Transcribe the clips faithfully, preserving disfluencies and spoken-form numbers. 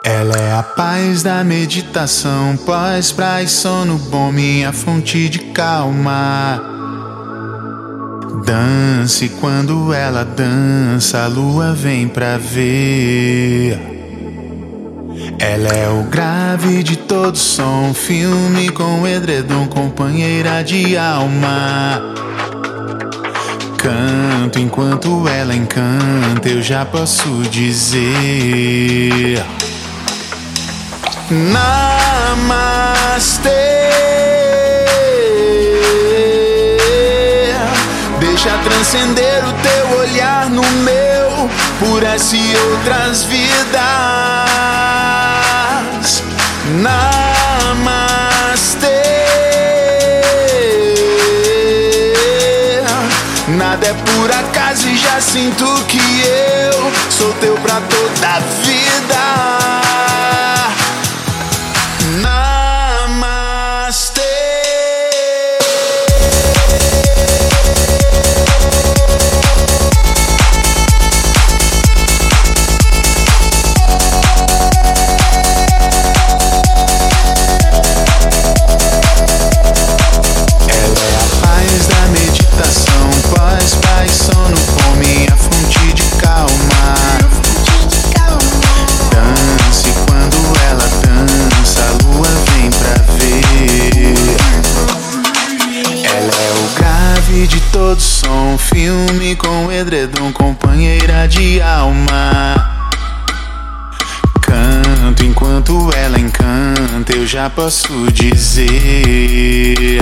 Ela é a paz da meditação, paz, paz, sono bom, minha fonte de calma. Dance quando ela dança, a lua vem pra ver. Ela é o grave de todo som, filme com edredom, companheira de alma. Canto enquanto ela encanta, eu já posso dizer: Namastê. Deixa transcender o teu olhar no meu, por essa e outras vidas. Namastê. Nada é por acaso e já sinto que eu sou teu pra toda a vida. Namastê. De todo som, filme com edredom, companheira de alma. Canto enquanto ela encanta, eu já posso dizer: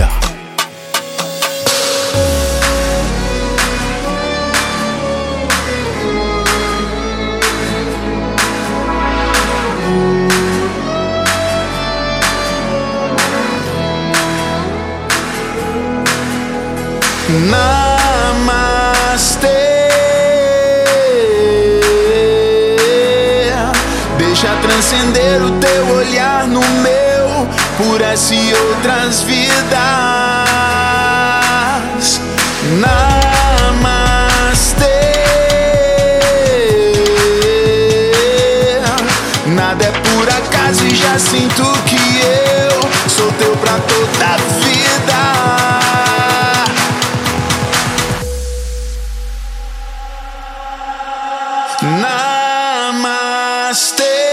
Namastê. Deixa transcender o teu olhar no meu, por essa e outras vidas. Namastê. Nada é por acaso e já sinto que eu sou teu pra toda a vida. Namastê.